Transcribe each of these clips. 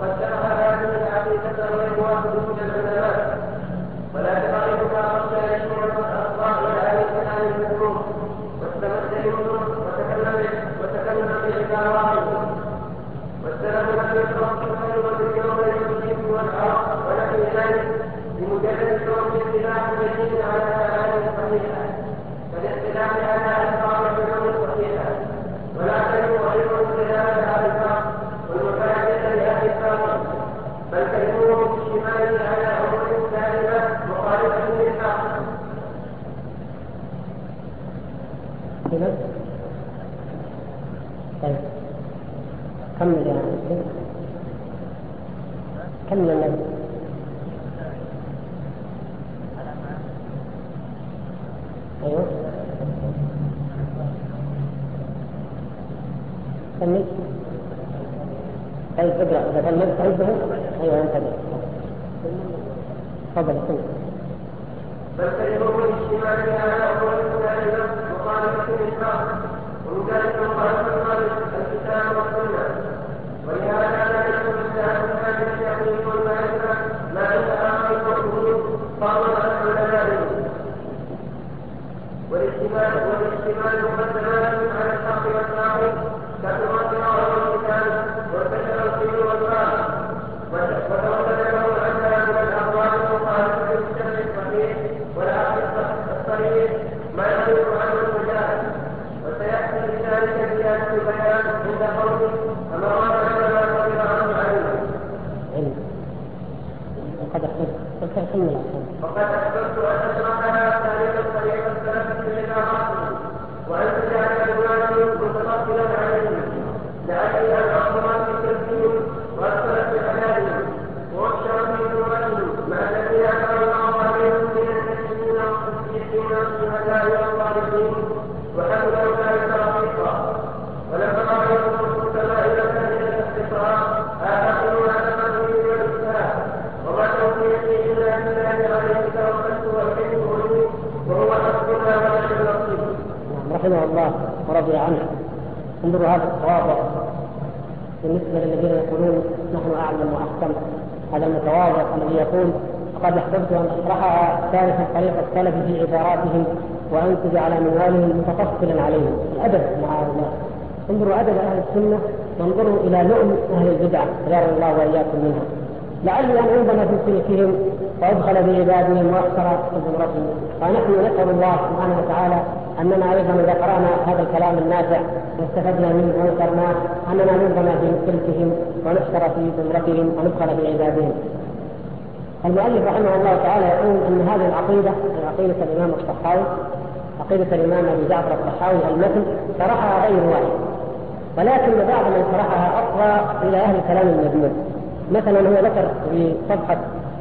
وقد شرح هذه العقيدة ويواحد من العلماء ولا تقربها قبل أن يكون الأخطاء إلى أهل الكلام المذكور واستمد منهم وتكلم بعبارات والسلف لم يشرح الخير واليوم يجب والعرق ونحو ذلك بمجرد كون اختلاف الدين على آلام صحيحة كالاختلاف على ألفاظ العلوم الصحيحة ولا تجد غير اختلاف الألفاظ والمفاجأة لأهل الفاظ بل تجدهم بالشمال على أمور سالمة مخالفة للحق. طيب كمل يا مسلم كمل النبي. ايوه كمل. طيب اقرا اذا كملت تعيده. ايوه انتبه تفضل كمل. بل تجدهم بالشمال على أمور سالمة مخالفة للحق ومجرد مخالفة الكتاب والسنة ولهذا لا يكون الإسلام هذا التحقيق والمعرفة ما عند آخر المؤمنين فضلا عن علمائهم والاجتماع مقدمات على الحق والباطل كالمرجع والكتاب وانتشر الخير والباطل وتوكل له عنها من الأقوال المخالفة للشرع الصحيح والعقل الصريح ما يعرف عنه المجال وسيأتي بذلك زيادة البيان عند قوله فما ورد ما قدر عنه علما. وقد أحببت أن أشرحها تاريخ طريق السلف في العراق وأن تجعل عنوانه متفصلا عليهم لعلي أن أخبر في تلفهم وأدخل في حلالهم وأبشر في ذمتهم مع الذين أكرم الله عليهم من المسلمين والصديقين والشهداء والصالحين وحمد ذلك رفيقا ولما رأيتم الكتباء من الاختصار آخرون على التقويم والإسلام وما توفيقي إلا بالله عليه توكلت وحده وهو حسبنا ونعم الوكيل. رحمه الله ورضي عنه. انظروا هذا التواضع بالنسبة للذين يقولون نحن أعلم وأحكم. هذا المتواضع الذي يقول قد أحببت أن أشرحها تاريخ طريق السلف في عباراتهم وأنتج على منوالهم متفصلا عليهم. الأدب مع هؤلاء. انظروا أدب أهل السنة وانظروا إلى لؤم أهل البدعة غير الله وإياكم منها. لعلي أن أنظر في سلوكهم وأدخل بعبادهم وأخسر بزمرتهم. ونحن نسأل الله سبحانه وتعالى أننا أيضا إذا قرأنا هذا الكلام النافع واستفدنا منه ونكرناه أننا ننظم في سلكهم ونحشر في زمرتهم وندخل بعبادهم. المؤلف رحمه الله تعالى يقول أن هذه العقيدة عقيدة الإمام الطحاوي عقيدة الإمام أبي جعفر الطحاوي المتن شرحها غير واحد ولكن بعض من شرحها أفضى إلى أهل كلام المدينة. مثلا هو ذكر في صفحة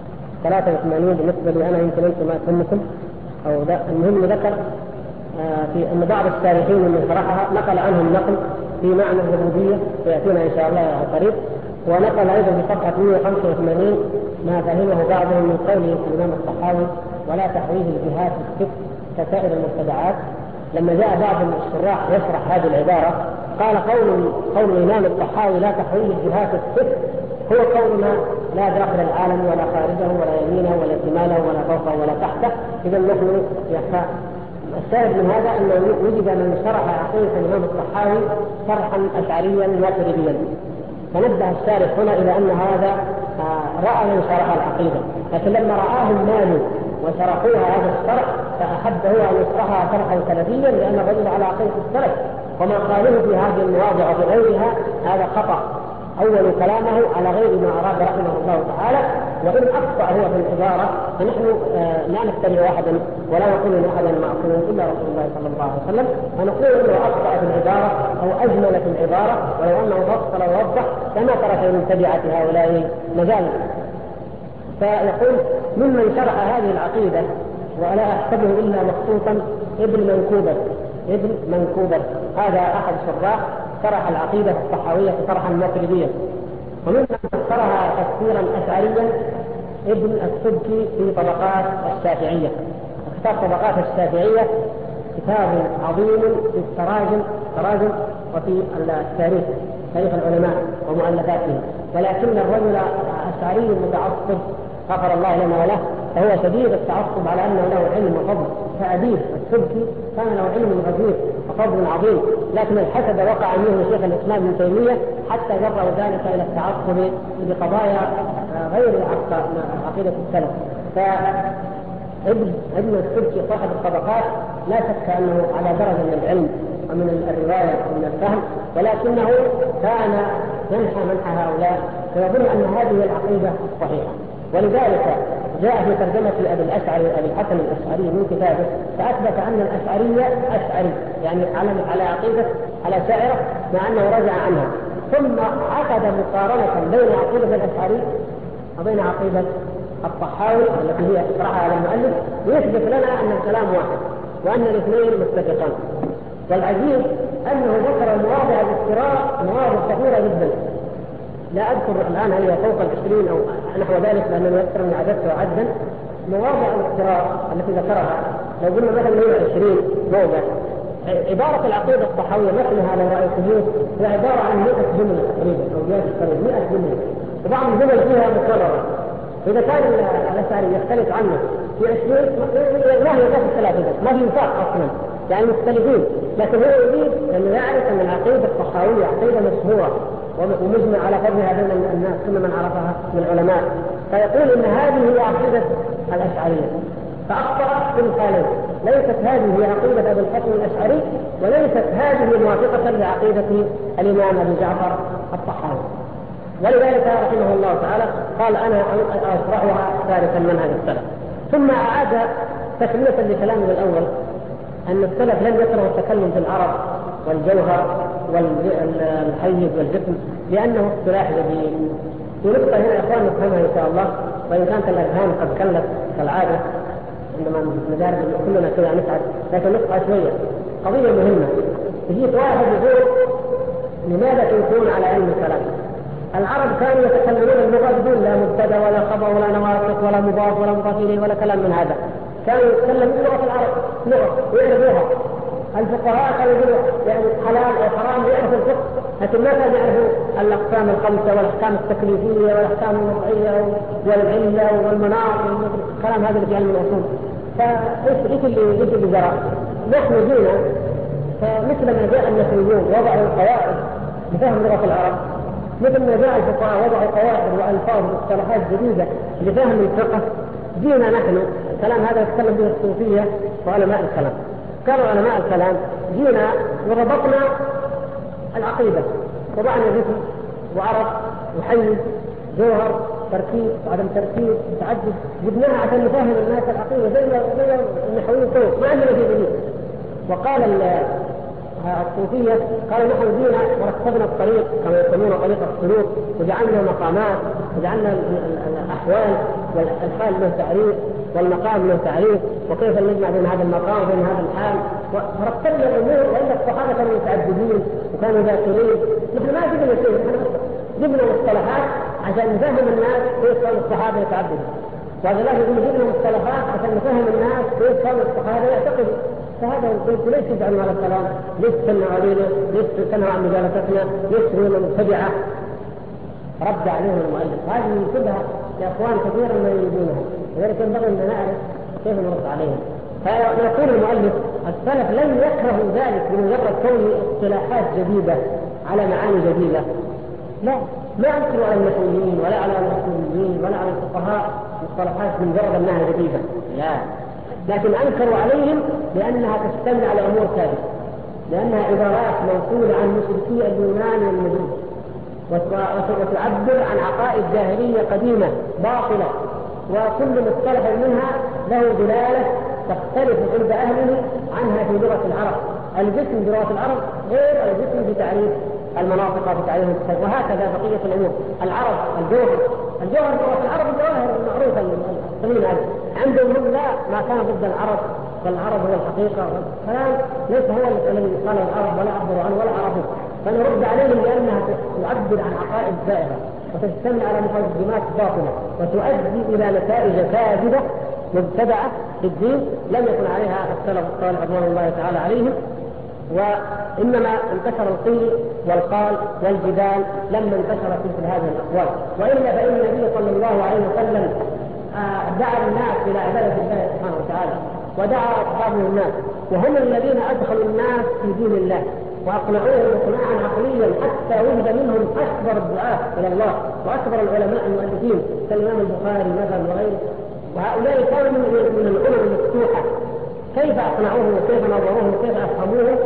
83 بالنسبة لي أنا يمكن أنتم ما تهمكم أو المهم ذكر في أن بعض الشارحين من شرحها نقل عنهم نقل في معنى الربوبية سيأتينا إن شاء الله قريب ونقل أيضا في صفحة 185 ما فهمه بعضهم من قوله الإمام الطحاوي ولا تحويه الجهات الست كسائر المبتدعات. لما جاء بعض الشراح يشرح هذه العبارة قال قول الإمام الطحاوي لا تحويه الجهات الست هو قولنا لا داخل العالم ولا خارجه ولا يمينه ولا شماله ولا فوقه ولا تحته. إذا نحن يخفى الشاهد من هذا أنه وجد من شرح عقيدة الإمام الطحاوي شرحا أشعريا ماتريديا. فنبه الشارح هنا إلى أن هذا رأى من شرح العقيدة لكن لما رآهم مالوا وشرحوها هذا الشرح فأحب هو أن يشرحها شرحا سلفيا لأن الرجل على عقيدة السلف وما قاله في هذه المواضع وبغيرها هذا خطأ. أول كلامه على غير ما أراد رحمه الله تعالى وإن أخطأ هو في العبارة فنحن لا نتبع أحدا ولا نقول أن أحدا معصوم إلا رسول الله صلى الله عليه وسلم ونقول أنه أخطأ في العبارة أو أجمل في العبارة ولو أنه فصل ووضح كما ترك من تبعة هؤلاء مجالا. فيقول ممن شرح هذه العقيدة ولا أحسبه إلا مخصوصا ابن منكوبر هذا أحد شراح شرح العقيدة الطحاوية شرحا ماتريديا. وممن فسرها تفسيرا أشعريا ابن السبكي في طبقات الشافعية. كتاب طبقات الشافعية كتاب عظيم في التراجم وفي التاريخ تاريخ العلماء ومؤلفاتهم. ولكن الرجل أشعري متعصب غفر الله لنا وله، فهو شديد التعصب على أنه له علم وفضل، فأبيه السبكي كان له علم غزير وفضل عظيم، لكن الحسد وقع منه شيخ الإسلام ابن تيمية حتى جرى ذلك إلى التعصب بقضايا غير عقيدة السلف. ابن السبكي صاحب الطبقات لا شك أنه على درجة من العلم ومن الرواية ومن الفهم، ولكنه كان ينحى منحى هؤلاء ويظن أن هذه العقيدة صحيحة. ولذلك جاء في ترجمة أبي الأشعري أبي الحسن الأشعري من كتابه فأثبت أن الأشعرية أشعري، يعني على عقيدة على شاعرة، مع أنه رجع عنها، ثم عقد مقارنة بين عقيدة الأشعري وبين عقيدة الطحاوي التي هي شرحها على المؤلف، ويثبت لنا أن الكلام واحد وأن الاثنين متفقان. والعجيب أنه ذكر مواضع الافتراء مواضع كثيرة جدا، لا أذكر الآن هل هي فوق 20 أو نحو ذلك لأنه يذكر من عددته عدا. مواضع الافتراء التي ذكرها لو قلنا مثلا 120 موضع. عبارة العقيدة الطحاوية مثلها لو رأيتموه هي عبارة عن 100 جملة تقريبا أو 100 جملة، وبعض الجمل فيها مكررة. إذا كان الأشعري يختلف عنه في 20 ما هي ذات الثلاثة، ما في وفاق أصلا، يعني مختلفين، لكن هو يريد أن يعرف أن العقيدة الطحاوية عقيدة مشهورة ومجمع على فضلها بين الناس كل من عرفها من العلماء، فيقول إن هذه هي عقيدة الأشعرية، فأخطأ في الحالين. ليست هذه هي عقيدة أبي الحسن الأشعري، وليست هذه موافقة لعقيدة الإمام أبي جعفر الطحاوي. ولذلك رحمه الله تعالى قال أنا أشرحها ثالثا منهج السلف. ثم أعاد تكملة لكلامه الأول أن السلف لم يكرهوا التكلم في العرب والجوهر والحيز والجسم لأنه اصطلاح جديد. في نقطة هنا يا إخوان نفهمها إن شاء الله، وإن كانت الأذهان قد كلت كالعادة عندما نجارب كلنا كذا نسعد، لكن نقطة شوية قضية مهمة. يجيك واحد يقول لماذا تنكرون على علم الكلام؟ العرب كانوا يتكلمون اللغة بدون لا مبتدأ ولا خبر ولا نواقص ولا مضاف ولا مضاف إليه ولا كلام من هذا، كانوا يتكلمون لغة العرب لغة ويعرفوها. الفقهاء كانوا يقولوا يعني حلال أو حرام يعرفوا الفقه، لكن ما كانوا يعرفوا الأقسام الخمسة والأحكام التكليفية والأحكام الوضعية والعلة والمناط والكلام هذا اللي في علم الأصول. فإيش اللي جرى؟ نحن جينا فمثل ما جاء النحويون وضعوا القواعد لفهم لغة العرب، مثل ما جاء الفقهاء وضعوا قواعد وألفاظ واصطلاحات جديدة لفهم الفقه، جينا نحن الكلام هذا يتكلم به الصوفية وعلماء الكلام. كانوا علماء الكلام جينا وربطنا العقيدة، وضعنا جسم وعرض وحيز جوهر تركيب وعدم تركيب متعدد، جبناها عشان نفهم الناس العقيدة زي النحويين فوق ما عندنا في جديد. وقال الصوفية قالوا نحن جينا ورتبنا الطريق كما يسمون طريق السلوك، وجعلنا مقامات وجعلنا الأحوال والحال له تعريف والمقام له تعريف، وكيف نجمع بين هذا المقام وبين هذا الحال، ورتبنا الأمور. وإن الصحابة كانوا متعددين وكانوا ذاكرين، نحن ما جبنا شيء، جبنا مصطلحات عشان نفهم الناس كيف كانوا الصحابة يتعددوا، وهذا لا يقول جبنا مصطلحات عشان نفهم الناس كيف كانوا الصحابة يعتقدوا. فهذا القلت ليش تجعلوا على الكلام؟ ليش تمنعوا علينا؟ ليش تنهوا عن مجالستنا؟ ليش تقولون مبتدعة؟ رد عليهم المؤلف. هذه شبهة يا اخوان كثيرا ما يريدونها، لذلك ينبغي ان نعرف كيف نرد عليهم. فيقول المؤلف السلف لم يكرهوا ذلك بمجرد كون اصطلاحات جديدة على معاني جديدة، لا، ما انكروا على المسؤولين ولا على المسؤولين ولا على الفقهاء مصطلحات مجرد انها جديدة، لا، لكن أنكروا عليهم لأنها تشتمل على أمور ثابتة، لأنها عبارات منقولة عن مشركي اليونان والمجوس، وتعبر عن عقائد جاهلية قديمة باطلة، وكل مصطلح منها له دلالة تختلف عند أهله عنها في لغة العرب. الجسم بلغة العرب غير الجسم في تعريف المناطق وفي تعريف الصفات، وهكذا بقية الأمور. العرب الجوهر بلغة العرب الجواهر المعروفة الثمينة عندهم هم لا، ما كان ضد العرب، فالعرب هو الحقيقة، والكلام ليس هو الذي قال العرب ولا عبروا عنه ولا عرفوا. فنرد عليهم لأنها تعبر عن عقائد زائغة وتشتمل على مقدمات باطلة وتؤدي إلى نتائج كاذبة مبتدعة في الدين لم يكن عليها السلف الصالح رضوان الله تعالى عليهم. وإنما انتشر القيل والقال والجدال لما انتشرت مثل هذه الاقوال. والا فان النبي صلى الله عليه وسلم دعا الناس الى عباده الله سبحانه وتعالى، ودعا اصحابه الناس، وهم الذين ادخلوا الناس في دين الله واقنعوهم اقناعا عقليا حتى وجد منهم اكبر الدعاة الى الله واكبر العلماء المؤلفين كالامام البخاري مثلا وغيره. وهؤلاء كانوا من الامم المفتوحه، كيف اقنعوه وكيف نظروه وكيف افهموه؟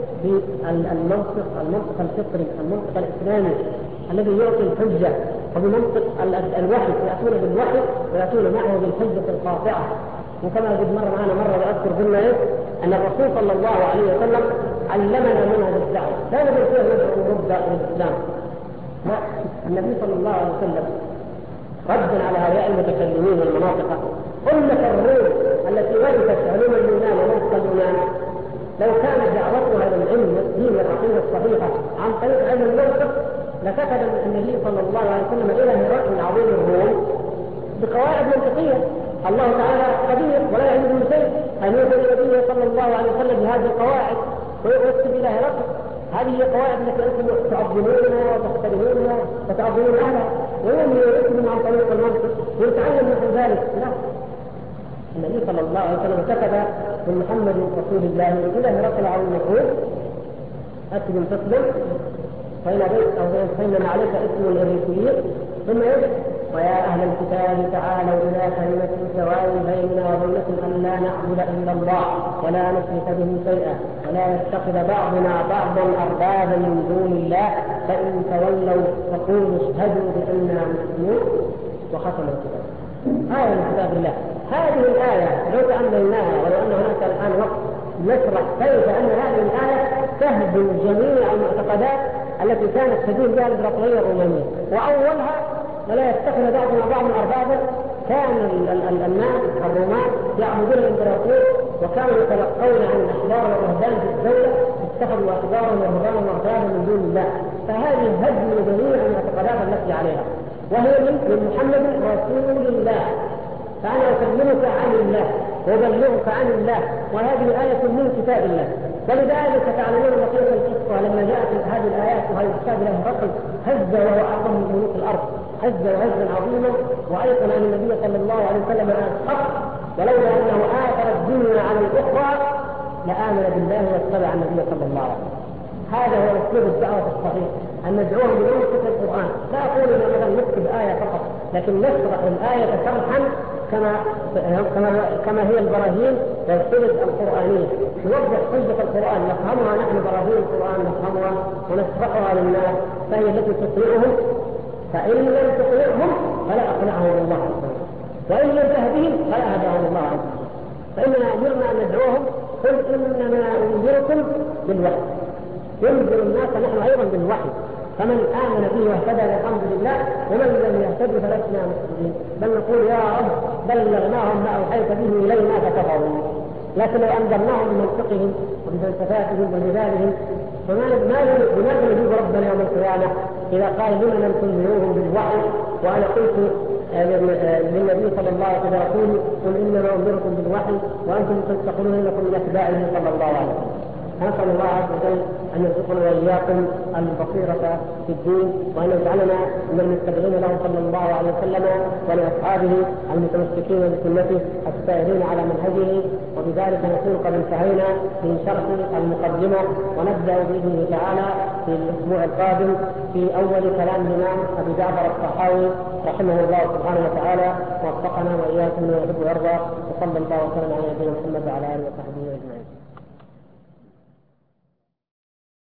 بالمنطق الفطري، المنطق الاسلامي الذي يعطي الحجه، وبمنطق الوحي، ياتون بالوحي وياتون معه بالحجه القاطعه. وكما قد مر معنا مره واذكر قلنا ان الرسول صلى الله عليه وسلم علمنا منهج الدعوه، لا نقول فيه ندعو رد الاسلام، لا، النبي صلى الله عليه وسلم ردا على هؤلاء المتكلمين والمناطق أمة الروم التي ورثت علوم اليونان ومنطق اليونان، لو كانت دعوتها الى العلم والدين والعقيده الصحيحه عن طريق علم المنطق لكتب النبي صلى الله عليه وسلم الى هرقل عظيم الروم بقواعد منطقيه. الله تعالى قدير ولا يعجزه شيء، ان يوصل النبي صلى الله عليه وسلم بهذه القواعد ويكتب الى هرقل هذه هي القواعد التي انتم تعظمونها وتحترمونها وتعظمون اهلها، ويوم يكتب عن طريق المنطق ويتعلم من ذلك. لا، النبي صلى الله عليه وسلم كتب من محمد رسول الله الى هرقل عظيم الروم اسلم تسلم فإن أبيت أو فإنما عليك اسم الإريسيين، ثم يجب ويا أهل الكتاب تعالوا إلى كلمة سواء بيننا وبينكم أن لا نعبد إلا الله ولا نشرك به شيئا ولا يتخذ بعضنا بعضا أربابا من دون الله فإن تولوا فقولوا اشهدوا بأننا مسلمون. وختم الكتاب. آية من كتاب الله. هذه الآية لو تأملناها ولو أن هناك الآن وقت نشرح كيف أن هذه الآية تهدم جميع المعتقدات التي كانت تدين بها الإمبراطورية الرومانية، وأولها ولا يتخذ بعضنا بعضا أربابا. كان الناس الرومان يعبدون الإمبراطور وكانوا يتلقون عن الأحبار والرهبان في الدولة، اتخذوا أحبارا ورهبانا وأربابا من دون الله. فهذه هدم جميع المعتقدات التي عليها، وهي من محمد رسول الله. فأنا أكلمك عن الله وأبلغك عن الله، وهذه آية من كتاب الله. ولذلك تعلمون بقية القصة لما جاءت هذه الآيات وهذه الكتاب له رقم هز وهو أعظم من ملوك الأرض، هز وهزا عظيما، وأيقن أن النبي صلى الله عليه وسلم الحق، ولولا أنه آثر الدنيا عن الأخرى لآمن بالله واتبع النبي صلى الله عليه وسلم. هذا هو أسلوب الدعوة الصحيح، أن ندعوهم بمنطق القرآن. لا أقول أن مثلا نكتب آية فقط، لكن نشرح الآية شرحا كما هي البراهين والسند القرآنية، نوضح حجة القرآن، نفهمها نحن براهين القرآن، نفهمها ونشرحها للناس، فهي التي تطيعهم. فإن لم تطيعهم فلا أقنعهم الله عز وجل، وإن لم تهدهم فلا هداهم الله عز وجل. فإننا أمرنا أن ندعوهم قل إنما أنذركم بالوحي، ينذر الناس نحن أيضا بالوحي، فمن آمن به واهتدى الحمد لله، ومن لم يهتد فلسنا مسلمين، بل نقول يا رب بلغناهم ما أوحيت به إلينا فكفروا. لكن لو أنذرناهم بمنطقهم وبفلسفاتهم وجدالهم لماذا نجيب ربنا يوم القيامة إذا قال لمن لم تنذروهم بالوحي؟ وأنا قلت للنبي صلى الله عليه وسلم قل إنما أنذركم بالوحي وأنتم تقولون إنكم من أتباعه صلى الله عليه وسلم. نسأل الله عز وجل أن يرزقنا وإياكم البصيرة في الدين، وأن يجعلنا من المتبعين له صلى الله عليه وسلم ولأصحابه المتمسكين بسنته السائرين على منهجه. وبذلك نكون قد انتهينا من شرح المقدمة، ونبدأ بإذنه تعالى في الأسبوع القادم في أول كلام الإمام أبي جعفر الطحاوي رحمه الله سبحانه وتعالى، ووفقنا وإياكم لما يحب ويرضى، وصلى الله وسلم على نبينا محمد وعلى آله وصحبه أجمعين.